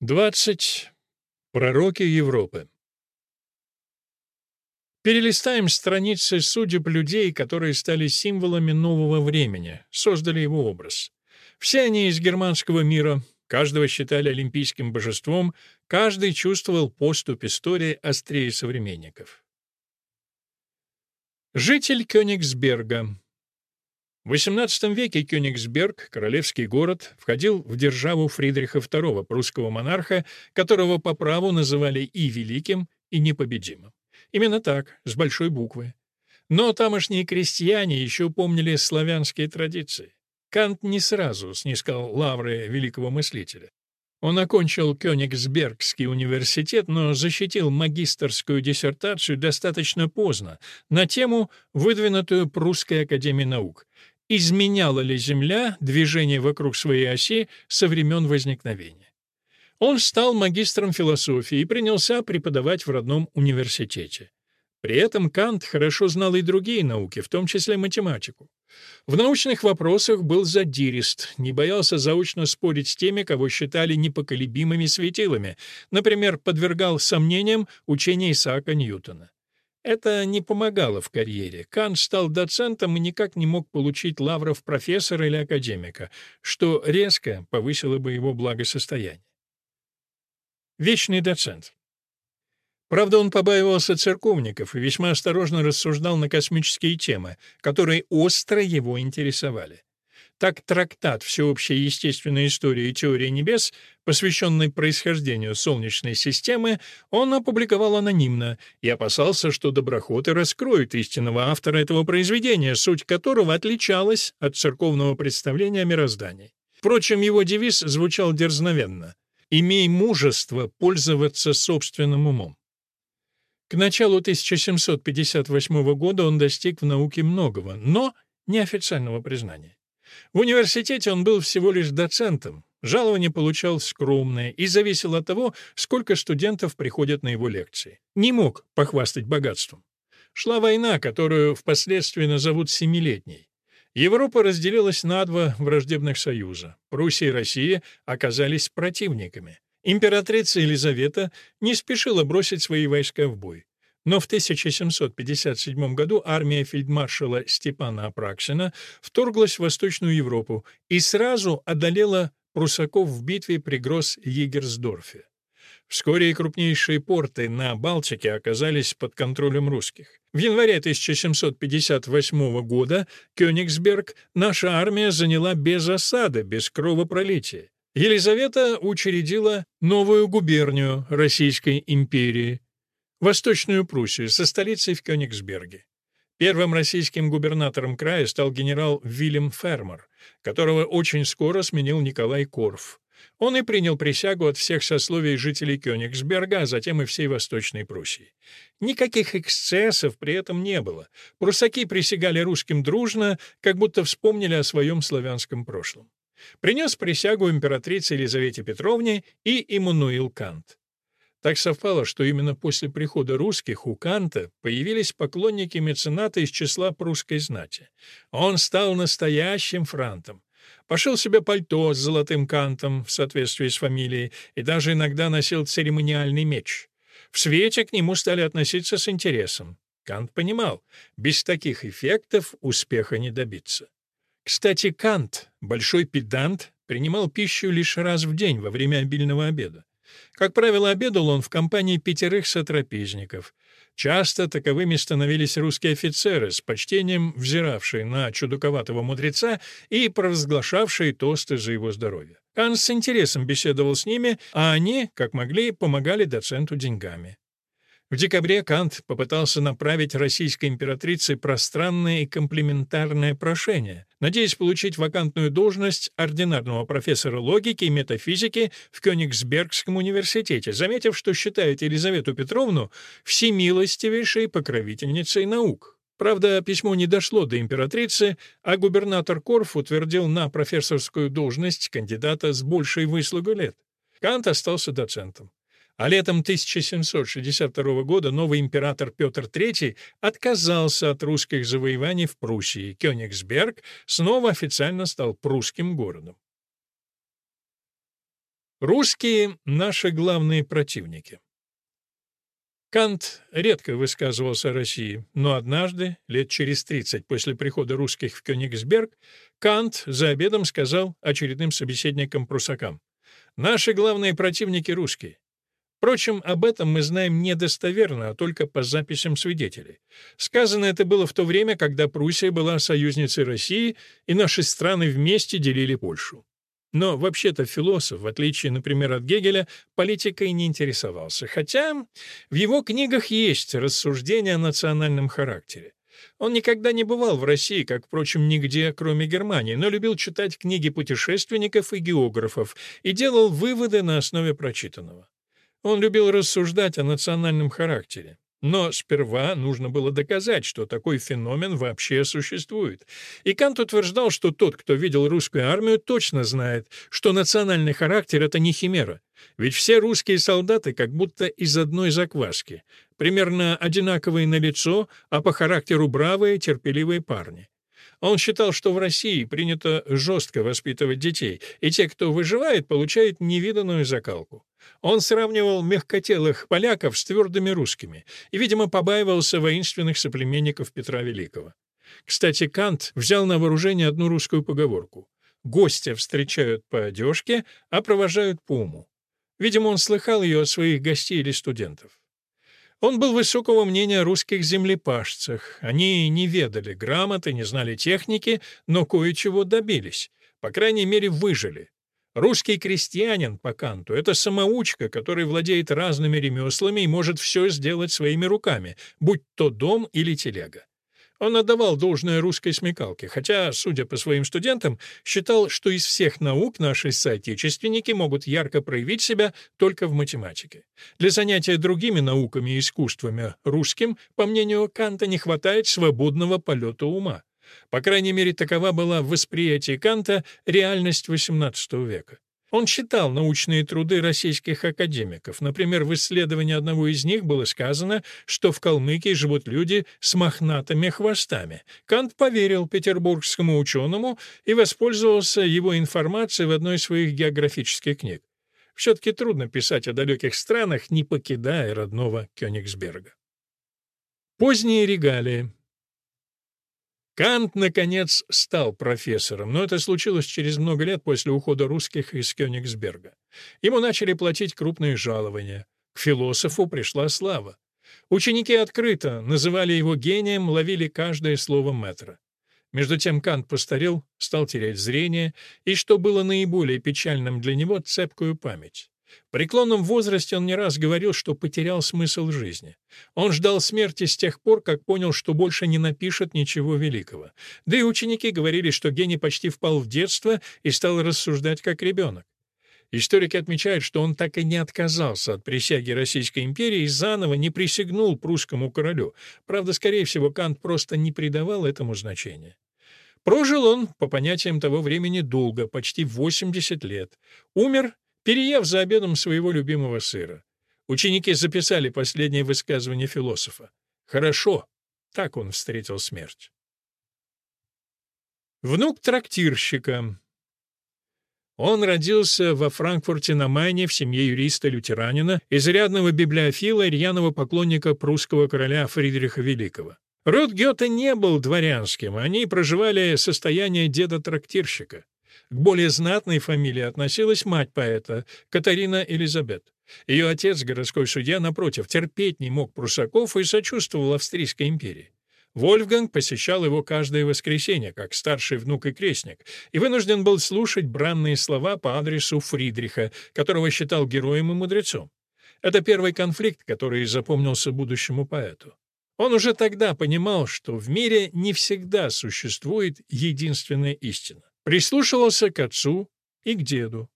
20. Пророки Европы. Перелистаем страницы судеб людей, которые стали символами нового времени, создали его образ. Все они из германского мира, каждого считали олимпийским божеством, каждый чувствовал поступь истории острее современников. Житель Кёнигсберга. В XVIII веке Кёнигсберг, королевский город, входил в державу Фридриха II, прусского монарха, которого по праву называли и великим, и непобедимым. Именно так, с большой буквы. Но тамошние крестьяне еще помнили славянские традиции. Кант не сразу снискал лавры великого мыслителя. Он окончил Кёнигсбергский университет, но защитил магистерскую диссертацию достаточно поздно на тему, выдвинутую Прусской академией наук: «Изменяла ли Земля движение вокруг своей оси со времен возникновения?». Он стал магистром философии и принялся преподавать в родном университете. При этом Кант хорошо знал и другие науки, в том числе математику. В научных вопросах был задирист, не боялся заочно спорить с теми, кого считали непоколебимыми светилами, например, подвергал сомнениям учения Исаака Ньютона. Это не помогало в карьере. Кант стал доцентом и никак не мог получить лавров профессора или академика, что резко повысило бы его благосостояние. Вечный доцент. Правда, он побаивался церковников и весьма осторожно рассуждал на космические темы, которые остро его интересовали. Так трактат «Всеобщая естественная история и теория небес», посвященный происхождению Солнечной системы, он опубликовал анонимно и опасался, что доброхоты раскроют истинного автора этого произведения, суть которого отличалась от церковного представления о мироздании. Впрочем, его девиз звучал дерзновенно: «Имей мужество пользоваться собственным умом». К началу 1758 года он достиг в науке многого, но неофициального признания. В университете он был всего лишь доцентом, жалование получал скромное и зависело от того, сколько студентов приходят на его лекции. Не мог похвастать богатством. Шла война, которую впоследствии назовут Семилетней. Европа разделилась на два враждебных союза. Пруссия и Россия оказались противниками. Императрица Елизавета не спешила бросить свои войска в бой. Но в 1757 году армия фельдмаршала Степана Апраксина вторглась в Восточную Европу и сразу одолела пруссаков в битве при Гросс-Егерсдорфе. Вскоре и крупнейшие порты на Балтике оказались под контролем русских. В январе 1758 года Кёнигсберг наша армия заняла без осады, без кровопролития. Елизавета учредила новую губернию Российской империи, Восточную Пруссию, со столицей в Кёнигсберге. Первым российским губернатором края стал генерал Вильям Фермер, которого очень скоро сменил Николай Корф. Он и принял присягу от всех сословий жителей Кёнигсберга, а затем и всей Восточной Пруссии. Никаких эксцессов при этом не было. Пруссаки присягали русским дружно, как будто вспомнили о своем славянском прошлом. Принес присягу императрице Елизавете Петровне и Иммануил Кант. Так совпало, что именно после прихода русских у Канта появились поклонники мецената из числа прусской знати. Он стал настоящим франтом. Пошил себе пальто с золотым кантом в соответствии с фамилией и даже иногда носил церемониальный меч. В свете к нему стали относиться с интересом. Кант понимал, без таких эффектов успеха не добиться. Кстати, Кант, большой педант, принимал пищу лишь раз в день во время обильного обеда. Как правило, обедал он в компании 5 сотрапезников. Часто таковыми становились русские офицеры, с почтением взиравшие на чудаковатого мудреца и провозглашавшие тосты за его здоровье. Кант с интересом беседовал с ними, а они, как могли, помогали доценту деньгами. В декабре Кант попытался направить российской императрице пространное и комплиментарное прошение, надеясь получить вакантную должность ординарного профессора логики и метафизики в Кёнигсбергском университете, заметив, что считает Елизавету Петровну всемилостивейшей покровительницей наук. Правда, письмо не дошло до императрицы, а губернатор Корф утвердил на профессорскую должность кандидата с большей выслугой лет. Кант остался доцентом. А летом 1762 года новый император Петр III отказался от русских завоеваний в Пруссии. Кёнигсберг снова официально стал прусским городом. Русские — наши главные противники. Кант редко высказывался о России, но однажды, лет через 30 после прихода русских в Кёнигсберг, Кант за обедом сказал очередным собеседникам-прусакам: «Наши главные противники — русские». Впрочем, об этом мы знаем недостоверно, а только по записям свидетелей. Сказано это было в то время, когда Пруссия была союзницей России, и наши страны вместе делили Польшу. Но вообще-то философ, в отличие, например, от Гегеля, политикой не интересовался, хотя в его книгах есть рассуждения о национальном характере. Он никогда не бывал в России, как, впрочем, нигде, кроме Германии, но любил читать книги путешественников и географов и делал выводы на основе прочитанного. Он любил рассуждать о национальном характере. Но сперва нужно было доказать, что такой феномен вообще существует. И Кант утверждал, что тот, кто видел русскую армию, точно знает, что национальный характер — это не химера. Ведь все русские солдаты как будто из одной закваски, примерно одинаковые на лицо, а по характеру бравые, терпеливые парни. Он считал, что в России принято жестко воспитывать детей, и те, кто выживает, получают невиданную закалку. Он сравнивал мягкотелых поляков с твердыми русскими и, видимо, побаивался воинственных соплеменников Петра Великого. Кстати, Кант взял на вооружение одну русскую поговорку: «Гостя встречают по одежке, а провожают по уму». Видимо, он слыхал ее от своих гостей или студентов. Он был высокого мнения о русских землепашцах. Они не ведали грамоты, не знали техники, но кое-чего добились. По крайней мере, выжили. Русский крестьянин, по Канту, это самоучка, который владеет разными ремеслами и может все сделать своими руками, будь то дом или телега. Он отдавал должное русской смекалке, хотя, судя по своим студентам, считал, что из всех наук наши соотечественники могут ярко проявить себя только в математике. Для занятия другими науками и искусствами русским, по мнению Канта, не хватает свободного полета ума. По крайней мере, такова была в восприятии Канта реальность XVIII века. Он читал научные труды российских академиков. Например, в исследовании одного из них было сказано, что в Калмыкии живут люди с мохнатыми хвостами. Кант поверил петербургскому ученому и воспользовался его информацией в одной из своих географических книг. Все-таки трудно писать о далеких странах, не покидая родного Кёнигсберга. Поздние регалии. Кант, наконец, стал профессором, но это случилось через много лет после ухода русских из Кёнигсберга. Ему начали платить крупные жалования. К философу пришла слава. Ученики открыто называли его гением, ловили каждое слово мэтра. Между тем Кант постарел, стал терять зрение, и, что было наиболее печальным для него, цепкую память. В преклонном возрасте он не раз говорил, что потерял смысл жизни. Он ждал смерти с тех пор, как понял, что больше не напишет ничего великого. Да и ученики говорили, что гений почти впал в детство и стал рассуждать как ребенок. Историки отмечают, что он так и не отказался от присяги Российской империи и заново не присягнул прусскому королю. Правда, скорее всего, Кант просто не придавал этому значения. Прожил он, по понятиям того времени, долго, почти 80 лет. Умер, переев за обедом своего любимого сыра. Ученики записали последнее высказывание философа. «Хорошо», — так он встретил смерть. Внук трактирщика. Он родился во Франкфурте на Майне в семье юриста-лютеранина, изрядного библиофила и рьяного поклонника прусского короля Фридриха Великого. Род Гёте не был дворянским, они проживали состояние деда-трактирщика. К более знатной фамилии относилась мать поэта, Катарина Элизабет. Ее отец, городской судья, напротив, терпеть не мог прусаков и сочувствовал Австрийской империи. Вольфганг посещал его каждое воскресенье, как старший внук и крестник, и вынужден был слушать бранные слова по адресу Фридриха, которого считал героем и мудрецом. Это первый конфликт, который запомнился будущему поэту. Он уже тогда понимал, что в мире не всегда существует единственная истина. Прислушивался к отцу и к деду.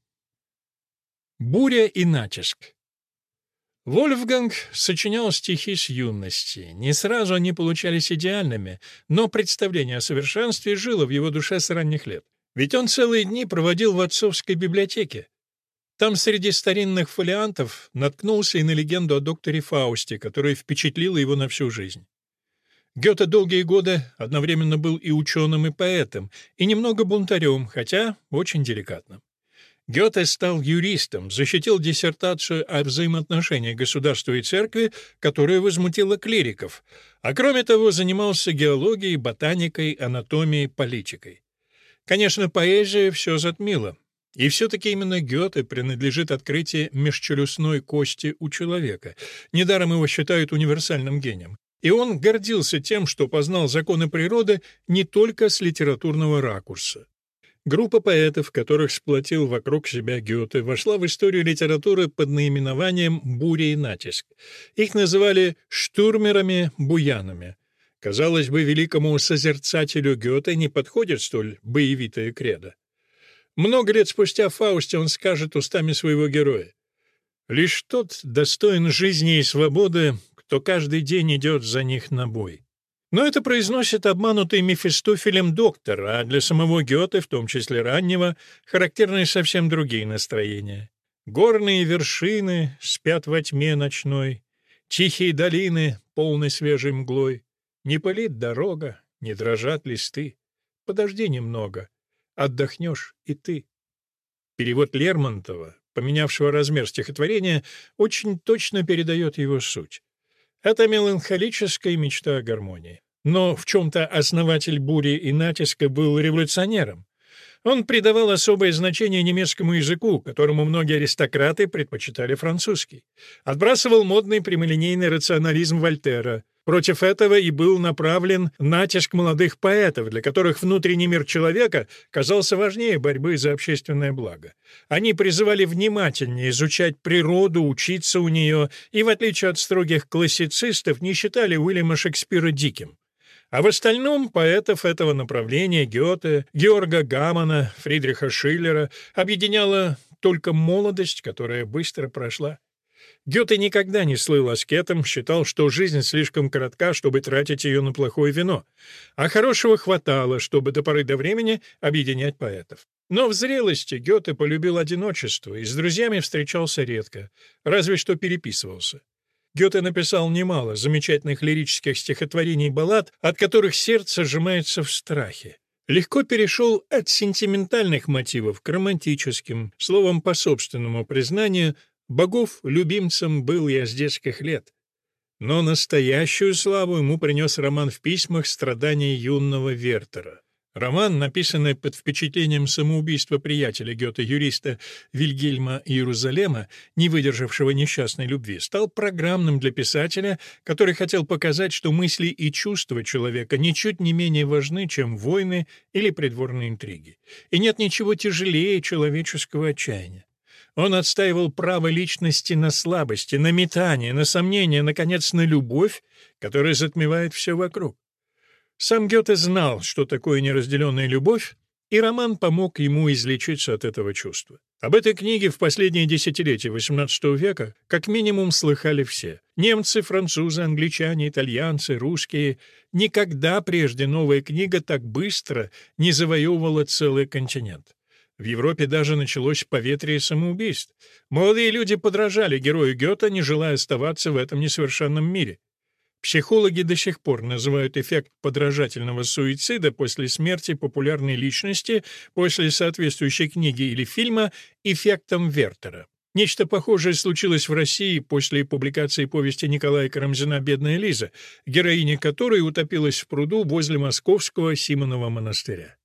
Буря и натиск. Вольфганг сочинял стихи с юности. Не сразу они получались идеальными, но представление о совершенстве жило в его душе с ранних лет. Ведь он целые дни проводил в отцовской библиотеке. Там среди старинных фолиантов наткнулся и на легенду о докторе Фаусте, которая впечатлила его на всю жизнь. Гёте долгие годы одновременно был и ученым, и поэтом, и немного бунтарем, хотя очень деликатным. Гёте стал юристом, защитил диссертацию о взаимоотношениях государства и церкви, которая возмутила клириков, а кроме того занимался геологией, ботаникой, анатомией, политикой. Конечно, поэзия все затмила. И все-таки именно Гёте принадлежит открытие межчелюстной кости у человека. Недаром его считают универсальным гением. И он гордился тем, что познал законы природы не только с литературного ракурса. Группа поэтов, которых сплотил вокруг себя Гёте, вошла в историю литературы под наименованием «Буря и натиск». Их называли «штурмерами-буянами». Казалось бы, великому созерцателю Гёте не подходит столь боевитая кредо. Много лет спустя в «Фаусте» он скажет устами своего героя: «Лишь тот достоин жизни и свободы, кто каждый день идет за них на бой». Но это произносит обманутый Мефистофелем доктор, а для самого Гёте, в том числе раннего, характерны совсем другие настроения. Горные вершины спят во тьме ночной, тихие долины полны свежей мглой. Не пылит дорога, не дрожат листы. Подожди немного, отдохнешь и ты. Перевод Лермонтова, поменявшего размер стихотворения, очень точно передает его суть. Это меланхолическая мечта о гармонии. Но в чем-то основатель «Бури и натиска» был революционером. Он придавал особое значение немецкому языку, которому многие аристократы предпочитали французский. Отбрасывал модный прямолинейный рационализм Вольтера. Против этого и был направлен натиск молодых поэтов, для которых внутренний мир человека казался важнее борьбы за общественное благо. Они призывали внимательнее изучать природу, учиться у нее и, в отличие от строгих классицистов, не считали Уильяма Шекспира диким. А в остальном поэтов этого направления Гёте, Георга Гамана, Фридриха Шиллера объединяла только молодость, которая быстро прошла. Гёте никогда не слыл аскетом, считал, что жизнь слишком коротка, чтобы тратить ее на плохое вино, а хорошего хватало, чтобы до поры до времени объединять поэтов. Но в зрелости Гёте полюбил одиночество и с друзьями встречался редко, разве что переписывался. Гёте написал немало замечательных лирических стихотворений и баллад, от которых сердце сжимается в страхе. Легко перешел от сентиментальных мотивов к романтическим, словом, по собственному признанию, богов любимцем был я с детских лет. Но настоящую славу ему принес роман в письмах «Страдания юного Вертера». Роман, написанный под впечатлением самоубийства приятеля Гёте-юриста Вильгельма Иерусалема, не выдержавшего несчастной любви, стал программным для писателя, который хотел показать, что мысли и чувства человека ничуть не менее важны, чем войны или придворные интриги. И нет ничего тяжелее человеческого отчаяния. Он отстаивал право личности на слабости, на метание, на сомнения, наконец, на любовь, которая затмевает все вокруг. Сам Гёте знал, что такое неразделенная любовь, и роман помог ему излечиться от этого чувства. Об этой книге в последние десятилетия XVIII века как минимум слыхали все. Немцы, французы, англичане, итальянцы, русские. Никогда прежде новая книга так быстро не завоевывала целый континент. В Европе даже началось поветрие самоубийств. Молодые люди подражали герою Гёте, не желая оставаться в этом несовершенном мире. Психологи до сих пор называют эффект подражательного суицида после смерти популярной личности, после соответствующей книги или фильма, эффектом Вертера. Нечто похожее случилось в России после публикации повести Николая Карамзина «Бедная Лиза», героиня которой утопилась в пруду возле московского Симонова монастыря.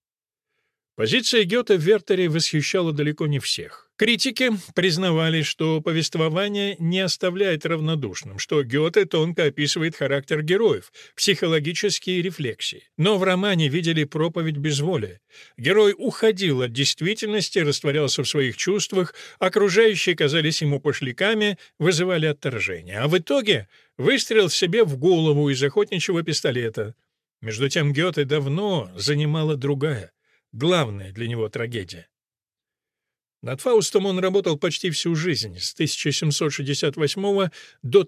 Позиция Гёте в Вертере восхищала далеко не всех. Критики признавали, что повествование не оставляет равнодушным, что Гёте тонко описывает характер героев, психологические рефлексии. Но в романе видели проповедь безволия. Герой уходил от действительности, растворялся в своих чувствах, окружающие казались ему пошляками, вызывали отторжение. А в итоге выстрел себе в голову из охотничьего пистолета. Между тем Гёте давно занимала другая, главная для него трагедия. Над «Фаустом» он работал почти всю жизнь, с 1768 до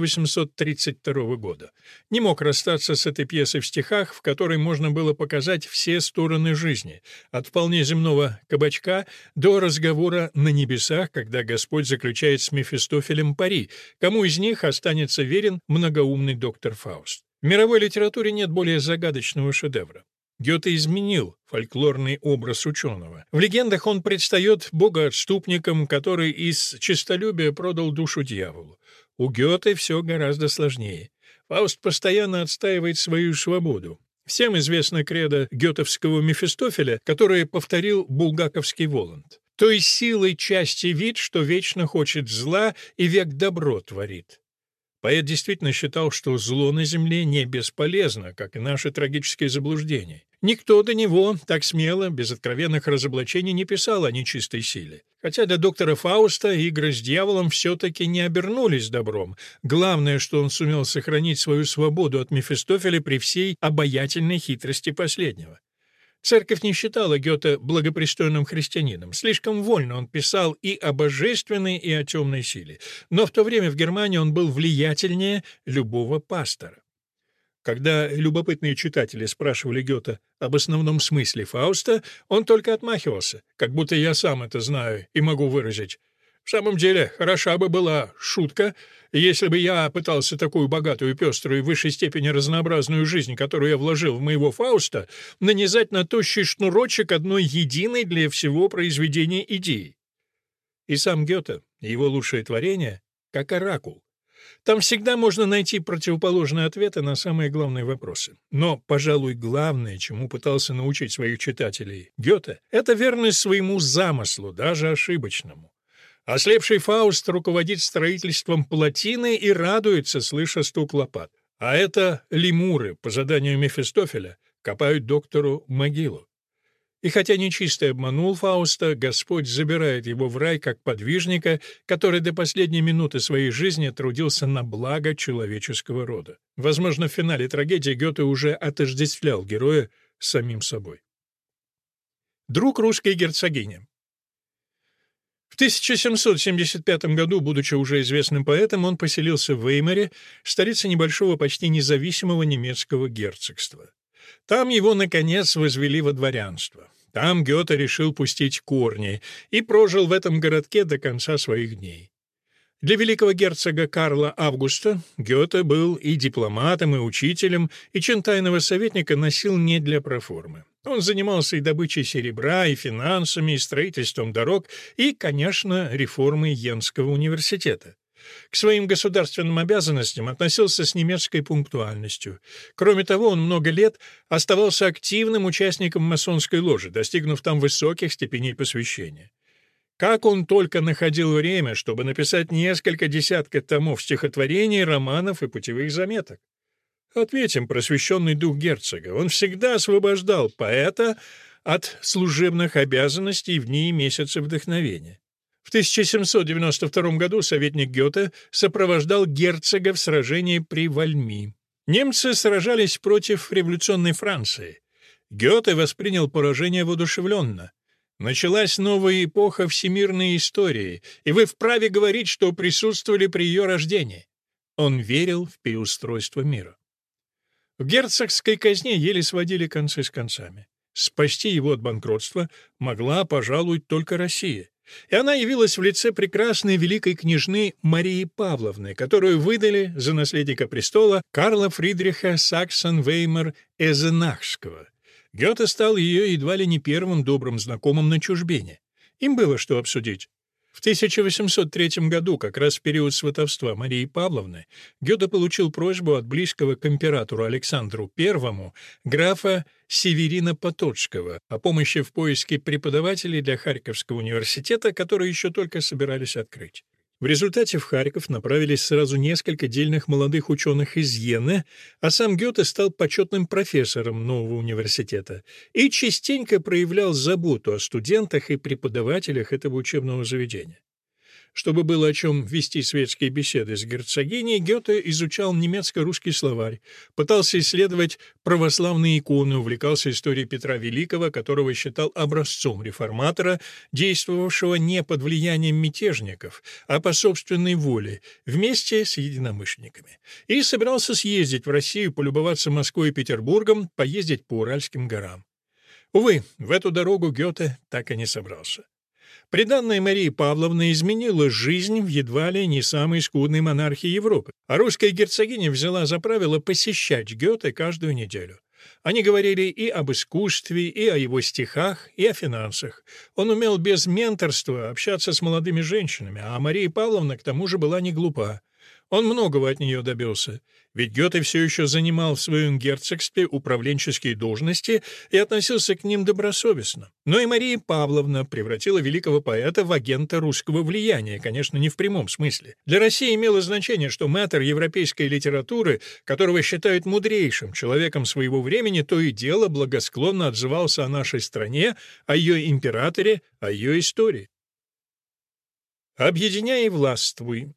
1832 года. Не мог расстаться с этой пьесой в стихах, в которой можно было показать все стороны жизни, от вполне земного кабачка до разговора на небесах, когда Господь заключает с Мефистофелем пари, кому из них останется верен многоумный доктор Фауст. В мировой литературе нет более загадочного шедевра. Гёте изменил фольклорный образ ученого. В легендах он предстает богоотступником, который из честолюбия продал душу дьяволу. У Гёте все гораздо сложнее. Фауст постоянно отстаивает свою свободу. Всем известна кредо гётовского Мефистофеля, которое повторил булгаковский Воланд. «Той силой части вид, что вечно хочет зла и век добро творит». Поэт действительно считал, что зло на земле не бесполезно, как и наши трагические заблуждения. Никто до него так смело, без откровенных разоблачений, не писал о нечистой силе. Хотя для доктора Фауста игры с дьяволом все-таки не обернулись добром. Главное, что он сумел сохранить свою свободу от Мефистофеля при всей обаятельной хитрости последнего. Церковь не считала Гёте благопристойным христианином. Слишком вольно он писал и о божественной, и о темной силе. Но в то время в Германии он был влиятельнее любого пастора. Когда любопытные читатели спрашивали Гёте об основном смысле Фауста, он только отмахивался, как будто я сам это знаю и могу выразить. В самом деле, хороша бы была шутка, если бы я пытался такую богатую, пеструю и в высшей степени разнообразную жизнь, которую я вложил в моего Фауста, нанизать на тощий шнурочек одной единой для всего произведения идеи. И сам Гёте, и его лучшее творение, как оракул. Там всегда можно найти противоположные ответы на самые главные вопросы. Но, пожалуй, главное, чему пытался научить своих читателей Гёте, это верность своему замыслу, даже ошибочному. Ослепший Фауст руководит строительством плотины и радуется, слыша стук лопат. А это лемуры, по заданию Мефистофеля, копают доктору могилу. И хотя нечистый обманул Фауста, Господь забирает его в рай как подвижника, который до последней минуты своей жизни трудился на благо человеческого рода. Возможно, в финале трагедии Гёте уже отождествлял героя с самим собой. Друг русской герцогини. В 1775 году, будучи уже известным поэтом, он поселился в Веймаре, столице небольшого, почти независимого немецкого герцогства. Там его, наконец, возвели во дворянство. Там Гёте решил пустить корни и прожил в этом городке до конца своих дней. Для великого герцога Карла Августа Гёте был и дипломатом, и учителем, и чин тайного советника носил не для проформы. Он занимался и добычей серебра, и финансами, и строительством дорог, и, конечно, реформой Йенского университета. К своим государственным обязанностям относился с немецкой пунктуальностью. Кроме того, он много лет оставался активным участником масонской ложи, достигнув там высоких степеней посвящения. Как он только находил время, чтобы написать несколько десятков томов стихотворений, романов и путевых заметок. Ответим, просвещенный дух герцога. Он всегда освобождал поэта от служебных обязанностей в дни и месяцы вдохновения. В 1792 году советник Гёте сопровождал герцога в сражении при Вальми. Немцы сражались против революционной Франции. Гёте воспринял поражение воодушевленно. Началась новая эпоха всемирной истории, и вы вправе говорить, что присутствовали при ее рождении. Он верил в переустройство мира. В герцогской казне еле сводили концы с концами. Спасти его от банкротства могла, пожалуй, только Россия. И она явилась в лице прекрасной великой княжны Марии Павловны, которую выдали за наследника престола Карла Фридриха Саксон-Веймар-Эзенахского. Гёте стал ее едва ли не первым добрым знакомым на чужбине. Им было что обсудить. В 1803 году, как раз в период сватовства Марии Павловны, Гёте получил просьбу от близкого к императору Александру I графа Северина Потоцкого о помощи в поиске преподавателей для Харьковского университета, который еще только собирались открыть. В результате в Харьков направились сразу несколько дельных молодых ученых из Йены, а сам Гёте стал почетным профессором нового университета и частенько проявлял заботу о студентах и преподавателях этого учебного заведения. Чтобы было о чем вести светские беседы с герцогиней, Гёте изучал немецко-русский словарь, пытался исследовать православные иконы, увлекался историей Петра Великого, которого считал образцом реформатора, действовавшего не под влиянием мятежников, а по собственной воле, вместе с единомышленниками. И собирался съездить в Россию, полюбоваться Москвой и Петербургом, поездить по Уральским горам. Увы, в эту дорогу Гёте так и не собрался. Приданная Марии Павловны изменила жизнь в едва ли не самой скудной монархии Европы, а русская герцогиня взяла за правило посещать Гёте каждую неделю. Они говорили и об искусстве, и о его стихах, и о финансах. Он умел без менторства общаться с молодыми женщинами, а Мария Павловна к тому же была не глупа. Он многого от нее добился, ведь Гёте все еще занимал в своем герцогстве управленческие должности и относился к ним добросовестно. Но и Мария Павловна превратила великого поэта в агента русского влияния, конечно, не в прямом смысле. Для России имело значение, что мэтр европейской литературы, которого считают мудрейшим человеком своего времени, то и дело благосклонно отзывался о нашей стране, о ее императоре, о ее истории. «Объединяй и властвуй».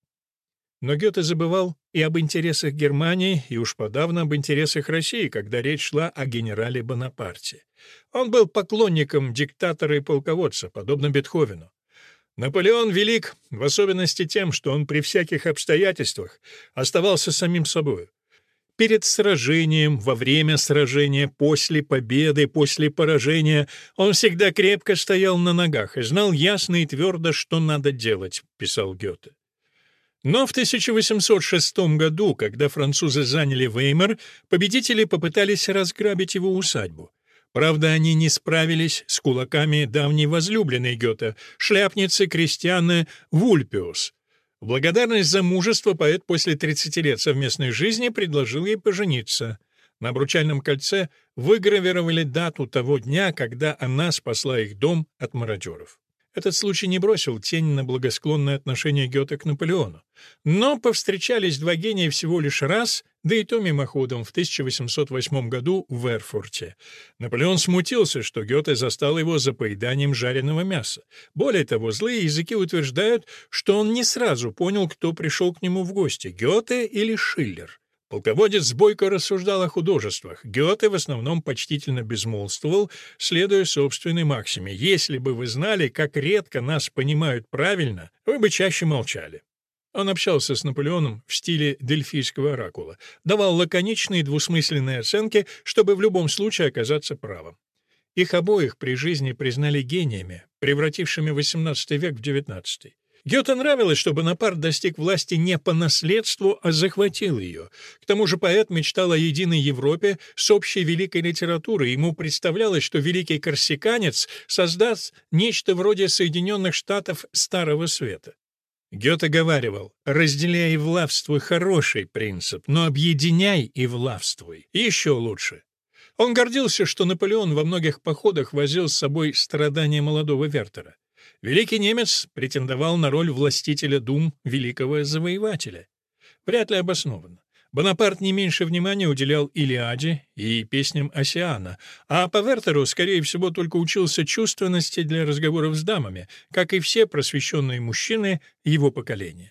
Но Гёте забывал и об интересах Германии, и уж подавно об интересах России, когда речь шла о генерале Бонапарте. Он был поклонником диктатора и полководца, подобно Бетховену. Наполеон велик, в особенности тем, что он при всяких обстоятельствах оставался самим собой. Перед сражением, во время сражения, после победы, после поражения он всегда крепко стоял на ногах и знал ясно и твердо, что надо делать, писал Гёте. Но в 1806 году, когда французы заняли Веймар, победители попытались разграбить его усадьбу. Правда, они не справились с кулаками давней возлюбленной Гёте, шляпницы Кристианы Вульпиус. В благодарность за мужество поэт после 30 лет совместной жизни предложил ей пожениться. На обручальном кольце выгравировали дату того дня, когда она спасла их дом от мародеров. Этот случай не бросил тень на благосклонное отношение Гёте к Наполеону. Но повстречались два гения всего лишь раз, да и то мимоходом, в 1808 году в Эрфурте. Наполеон смутился, что Гёте застал его за поеданием жареного мяса. Более того, злые языки утверждают, что он не сразу понял, кто пришел к нему в гости — Гёте или Шиллер. Полководец бойко рассуждал о художествах. Гёте в основном почтительно безмолвствовал, следуя собственной максиме: «Если бы вы знали, как редко нас понимают правильно, вы бы чаще молчали». Он общался с Наполеоном в стиле дельфийского оракула, давал лаконичные двусмысленные оценки, чтобы в любом случае оказаться правым. Их обоих при жизни признали гениями, превратившими XVIII век в XIX. Гёте нравилось, что Бонапарт достиг власти не по наследству, а захватил ее. К тому же поэт мечтал о единой Европе с общей великой литературой. Ему представлялось, что великий корсиканец создаст нечто вроде Соединенных Штатов Старого Света. Гёте говаривал: «Разделяй и властвуй — хороший принцип, но объединяй и властвуй — еще лучше». Он гордился, что Наполеон во многих походах возил с собой страдания молодого Вертера. Великий немец претендовал на роль властителя дум великого завоевателя. Вряд ли обоснованно. Бонапарт не меньше внимания уделял «Илиаде» и песням Оссиана, а по Вертеру, скорее всего, только учился чувственности для разговоров с дамами, как и все просвещенные мужчины его поколения.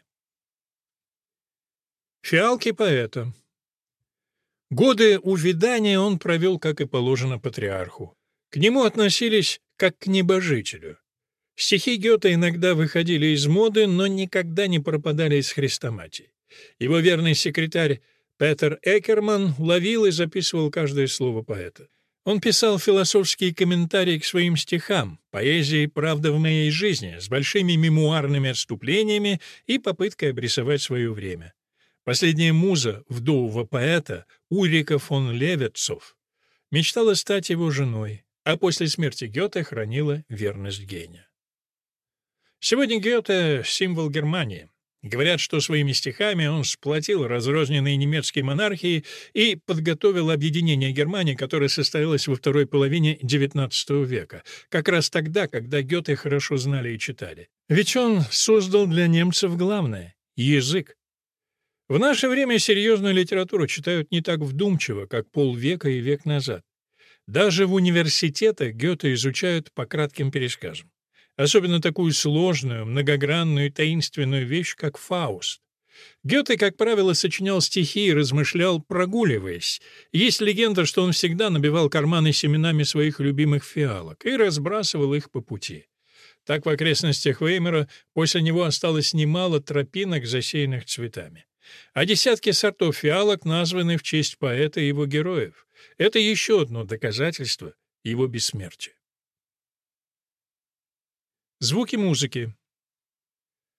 Фиалки поэта. Годы увядания он провел, как и положено патриарху. К нему относились как к небожителю. Стихи Гёте иногда выходили из моды, но никогда не пропадали из хрестоматий. Его верный секретарь Петер Экерман ловил и записывал каждое слово поэта. Он писал философские комментарии к своим стихам, поэзии «Правда в моей жизни», с большими мемуарными отступлениями и попыткой обрисовать свое время. Последняя муза вдового поэта, Ульрика фон Левитцов, мечтала стать его женой, а после смерти Гёте хранила верность гения. Сегодня Гёте — символ Германии. Говорят, что своими стихами он сплотил разрозненные немецкие монархии и подготовил объединение Германии, которое состоялось во второй половине XIX века, как раз тогда, когда Гёте хорошо знали и читали. Ведь он создал для немцев главное — язык. В наше время серьезную литературу читают не так вдумчиво, как полвека и век назад. Даже в университетах Гёте изучают по кратким пересказам. Особенно такую сложную, многогранную и таинственную вещь, как «Фауст». Гёте, как правило, сочинял стихи и размышлял, прогуливаясь. Есть легенда, что он всегда набивал карманы семенами своих любимых фиалок и разбрасывал их по пути. Так в окрестностях Веймара после него осталось немало тропинок, засеянных цветами. А десятки сортов фиалок названы в честь поэта и его героев. Это еще одно доказательство его бессмертия. Звуки музыки.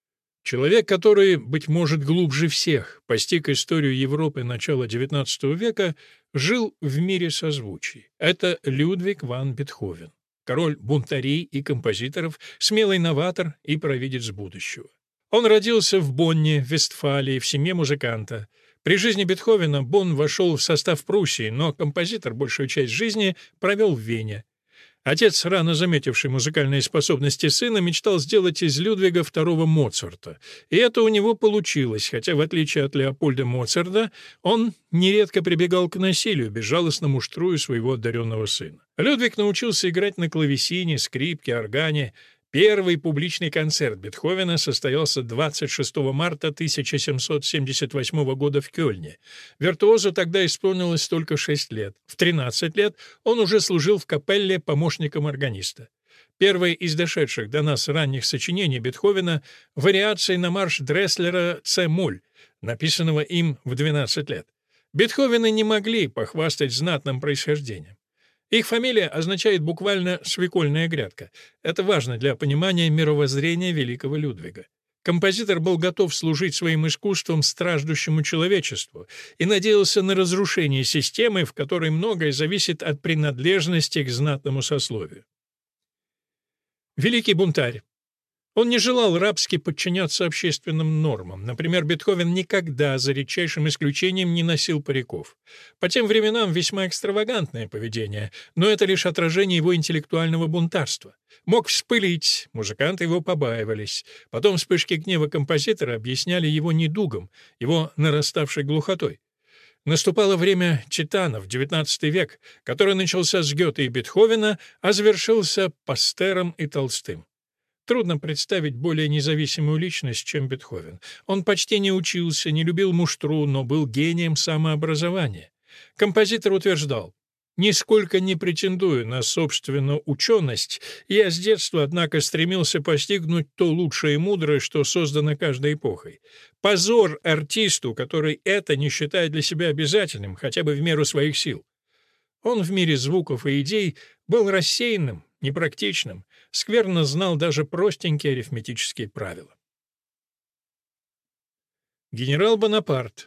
Человек, который, быть может, глубже всех постиг историю Европы начала XIX века, жил в мире созвучий. Это Людвиг ван Бетховен, король бунтарей и композиторов, смелый новатор и провидец будущего. Он родился в Бонне, Вестфалии, в семье музыканта. При жизни Бетховена Бонн вошел в состав Пруссии, но композитор большую часть жизни провел в Вене. Отец, рано заметивший музыкальные способности сына, мечтал сделать из Людвига II Моцарта. И это у него получилось, хотя, в отличие от Леопольда Моцарта, он нередко прибегал к насилию, безжалостно муштруя своего одаренного сына. Людвиг научился играть на клавесине, скрипке, органе. Первый публичный концерт Бетховена состоялся 26 марта 1778 года в Кёльне. Виртуозу тогда исполнилось только 6 лет. В 13 лет он уже служил в капелле помощником органиста. Первое из дошедших до нас ранних сочинений Бетховена — вариации на марш Дресслера «Це-моль», написанного им в 12 лет. Бетховены не могли похвастать знатным происхождением. Их фамилия означает буквально «свекольная грядка». Это важно для понимания мировоззрения великого Людвига. Композитор был готов служить своим искусством страждущему человечеству и надеялся на разрушение системы, в которой многое зависит от принадлежности к знатному сословию. Великий бунтарь. Он не желал рабски подчиняться общественным нормам. Например, Бетховен никогда, за редчайшим исключением, не носил париков. По тем временам весьма экстравагантное поведение, но это лишь отражение его интеллектуального бунтарства. Мог вспылить, музыканты его побаивались. Потом вспышки гнева композитора объясняли его недугом, его нараставшей глухотой. Наступало время титанов, XIX век, который начался с Гёте и Бетховена, а завершился Пастером и Толстым. Трудно представить более независимую личность, чем Бетховен. Он почти не учился, не любил муштру, но был гением самообразования. Композитор утверждал: «Нисколько не претендую на собственную ученость, я с детства, однако, стремился постигнуть то лучшее и мудрое, что создано каждой эпохой. Позор артисту, который это не считает для себя обязательным, хотя бы в меру своих сил». Он в мире звуков и идей был рассеянным, непрактичным, скверно знал даже простенькие арифметические правила. Генерал Бонапарт.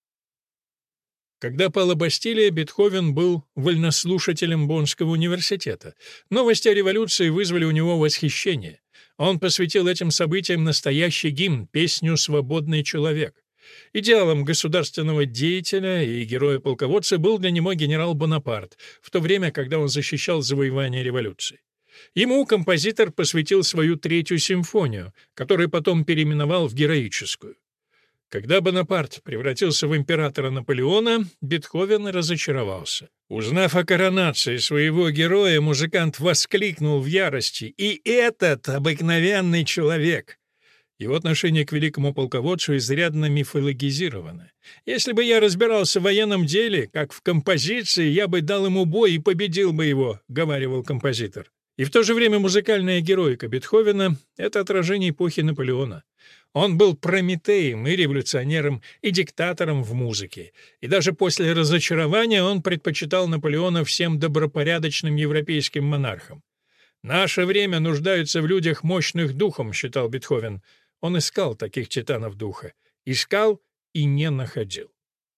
Когда пала Бастилия, Бетховен был вольнослушателем Боннского университета. Новости о революции вызвали у него восхищение. Он посвятил этим событиям настоящий гимн, песню «Свободный человек». Идеалом государственного деятеля и героя-полководца был для него генерал Бонапарт, в то время, когда он защищал завоевание революции. Ему композитор посвятил свою третью симфонию, которую потом переименовал в героическую. Когда Бонапарт превратился в императора Наполеона, Бетховен разочаровался. Узнав о коронации своего героя, музыкант воскликнул в ярости: «И этот обыкновенный человек!» Его отношение к великому полководцу изрядно мифологизировано. «Если бы я разбирался в военном деле, как в композиции, я бы дал ему бой и победил бы его», — говаривал композитор. И в то же время музыкальная героика Бетховена — это отражение эпохи Наполеона. Он был Прометеем и революционером, и диктатором в музыке. И даже после разочарования он предпочитал Наполеона всем добропорядочным европейским монархам. «Наше время нуждается в людях мощных духом», — считал Бетховен. Он искал таких титанов духа. Искал и не находил.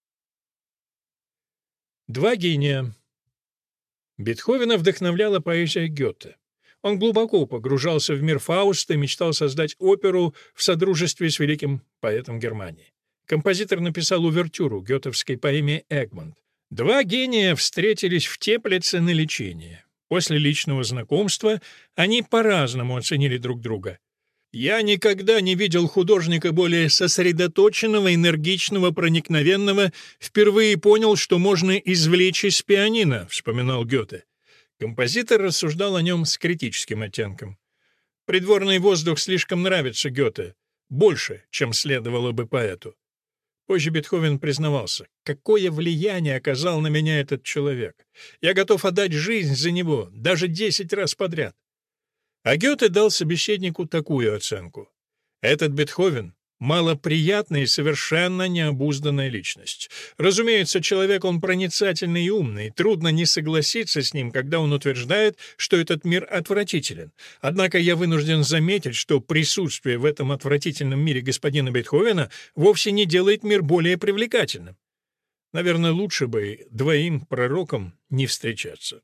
Два гения. Бетховена вдохновляла поэзия Гёте. Он глубоко погружался в мир Фауста и мечтал создать оперу в содружестве с великим поэтом Германии. Композитор написал увертюру гётовской поэме «Эгмонт». Два гения встретились в Теплице на лечении. После личного знакомства они по-разному оценили друг друга. «Я никогда не видел художника более сосредоточенного, энергичного, проникновенного. Впервые понял, что можно извлечь из пианино», — вспоминал Гёте. Композитор рассуждал о нем с критическим оттенком. «Придворный воздух слишком нравится Гёте, больше, чем следовало бы поэту». Позже Бетховен признавался: «Какое влияние оказал на меня этот человек! Я готов отдать жизнь за него, даже 10 раз подряд». А Гёте дал собеседнику такую оценку: «Этот Бетховен малоприятная и совершенно необузданная личность. Разумеется, человек он проницательный и умный, трудно не согласиться с ним, когда он утверждает, что этот мир отвратителен. Однако я вынужден заметить, что присутствие в этом отвратительном мире господина Бетховена вовсе не делает мир более привлекательным. Наверное, лучше бы двоим пророкам не встречаться.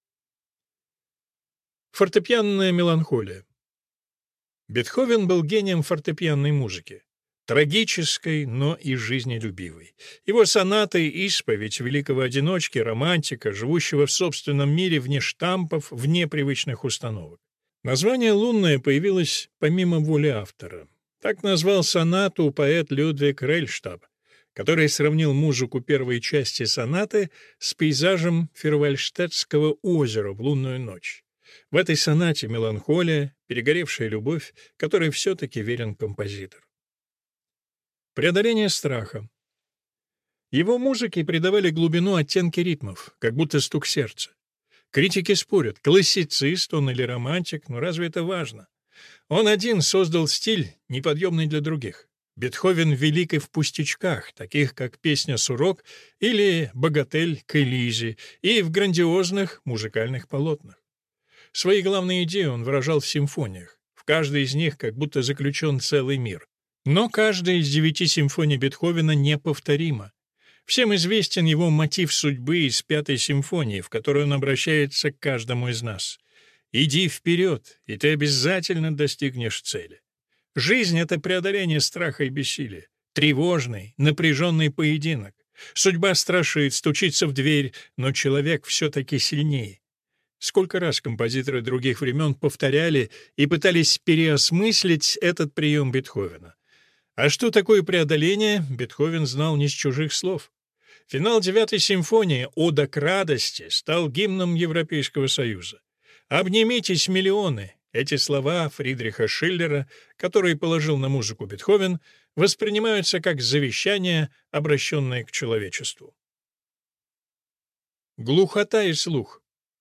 Фортепианная меланхолия. Бетховен был гением фортепианной музыки, трагической, но и жизнелюбивой. Его сонаты — исповедь великого одиночки, романтика, живущего в собственном мире вне штампов, вне привычных установок. Название «Лунное» появилось помимо воли автора. Так назвал сонату поэт Людвиг Рейхштаг, который сравнил музыку первой части сонаты с пейзажем Фирвальштетского озера в лунную ночь. В этой сонате меланхолия, перегоревшая любовь, которой все-таки верен композитор. Преодоление страха. Его музыке придавали глубину оттенки ритмов, как будто стук сердца. Критики спорят, классицист он или романтик, но разве это важно? Он один создал стиль, неподъемный для других. Бетховен велик и в пустячках, таких как песня «Сурок» или «Богатель к Элизе», и в грандиозных музыкальных полотнах. Свои главные идеи он выражал в симфониях. В каждой из них как будто заключен целый мир. Но каждая из 9 симфоний Бетховена неповторима. Всем известен его мотив судьбы из 5-й симфонии, в которой он обращается к каждому из нас. «Иди вперед, и ты обязательно достигнешь цели». Жизнь — это преодоление страха и бессилия, тревожный, напряженный поединок. Судьба страшит, стучится в дверь, но человек все-таки сильнее. Сколько раз композиторы других времен повторяли и пытались переосмыслить этот прием Бетховена. А что такое преодоление, Бетховен знал не с чужих слов. Финал 9-й симфонии «Ода к радости» стал гимном Европейского Союза. «Обнимитесь, миллионы!» Эти слова Фридриха Шиллера, которые положил на музыку Бетховен, воспринимаются как завещание, обращенное к человечеству. Глухота и слух.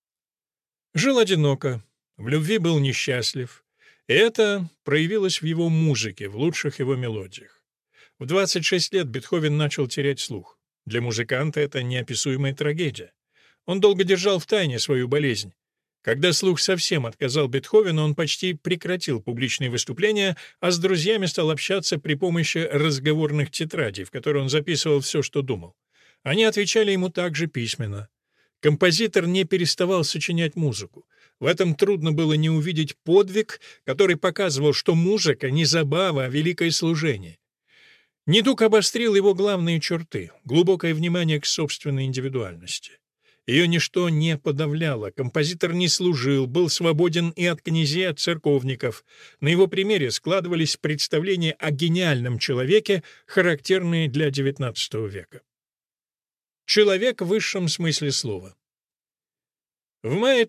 Жил одиноко, в любви был несчастлив, и это проявилось в его музыке, в лучших его мелодиях. В 26 лет Бетховен начал терять слух. Для музыканта это неописуемая трагедия. Он долго держал в тайне свою болезнь. Когда слух совсем отказал Бетховену, он почти прекратил публичные выступления, а с друзьями стал общаться при помощи разговорных тетрадей, в которые он записывал все, что думал. Они отвечали ему также письменно. Композитор не переставал сочинять музыку. В этом трудно было не увидеть подвиг, который показывал, что музыка не забава, а великое служение. Недуг обострил его главные черты — глубокое внимание к собственной индивидуальности. Ее ничто не подавляло, композитор не служил, был свободен и от князей, и от церковников. На его примере складывались представления о гениальном человеке, характерные для XIX века. Человек в высшем смысле слова. В мае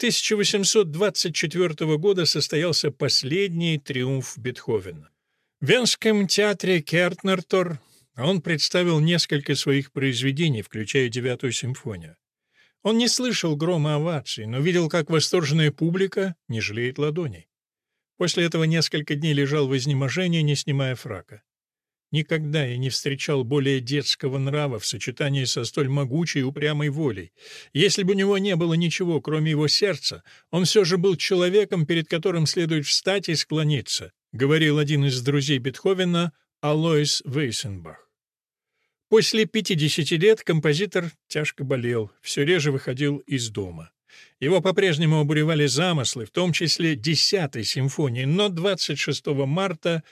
1824 года состоялся последний триумф Бетховена. В Венском театре Кертнертор он представил несколько своих произведений, включая 9-ю симфонию. Он не слышал грома оваций, но видел, как восторженная публика не жалеет ладоней. После этого несколько дней лежал в изнеможении, не снимая фрака. Никогда я не встречал более детского нрава в сочетании со столь могучей и упрямой волей. Если бы у него не было ничего, кроме его сердца, он все же был человеком, перед которым следует встать и склониться, говорил один из друзей Бетховена Алойс Вейсенбах. После 50 лет композитор тяжко болел, все реже выходил из дома. Его по-прежнему обуревали замыслы, в том числе 10-й симфонии, но 26 марта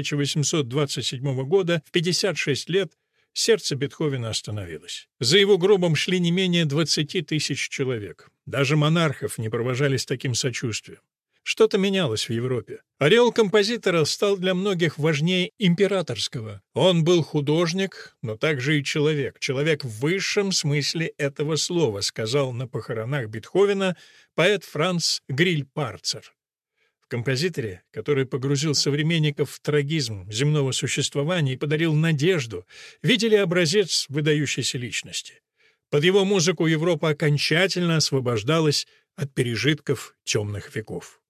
1827 года, в 56 лет, сердце Бетховена остановилось. За его гробом шли не менее 20 тысяч человек. Даже монархов не провожали с таким сочувствием. Что-то менялось в Европе. Ореол композитора стал для многих важнее императорского. Он был художник, но также и человек. Человек в высшем смысле этого слова, сказал на похоронах Бетховена поэт Франц Грильпарцер. В композиторе, который погрузил современников в трагизм земного существования и подарил надежду, видели образец выдающейся личности. Под его музыку Европа окончательно освобождалась от пережитков темных веков.